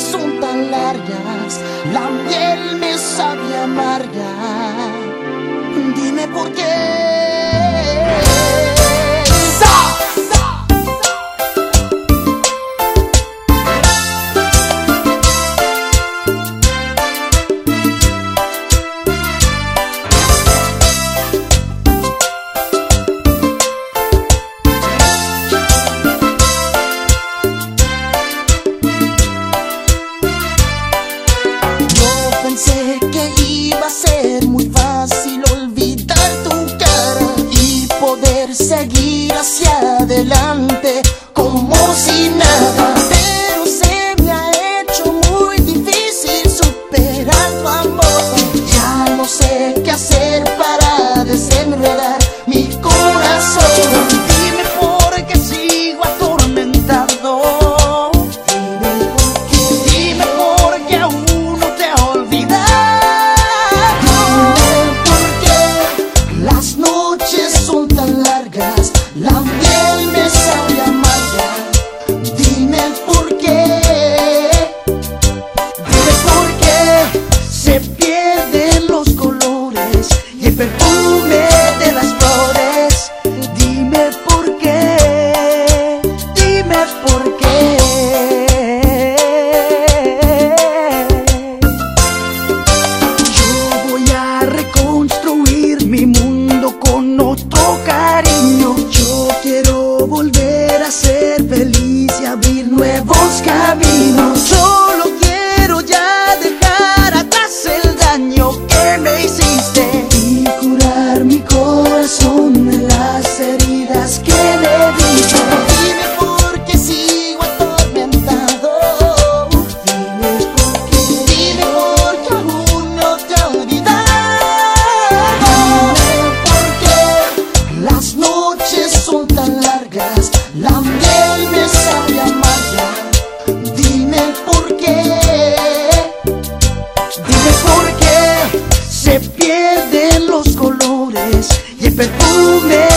son tan largas, la miel me sabe amarga. Dime por qué. Pensé que iba a ser muy fácil olvidar tu cara y poder seguir hacia adelante como si nada, pero se me ha hecho muy difícil superar tu amor. Ya no sé qué hacer para desenredar mi corazón. Dime por qué sigo atormentado. Dime por qué aún la miel me sabe amarga. Dime por qué. Dime por qué se pierden los colores y el perfume de las flores. Dime por qué. Dime por qué. Yo voy a reconstruir mi mundo con otro cariño. Yo quiero volver a ser feliz y abrir nuevos caminos. Solo quiero ya dejar atrás el daño que me hiciste y curar mi corazón de las heridas que le diste. Dime por qué sigo atormentado. Dime por qué. Dime por qué aún no te he olvidado. Dime por qué las noches son tan largas, la miel me sabe amarga. Dime por qué. Dime por qué se pierden los colores y el perfume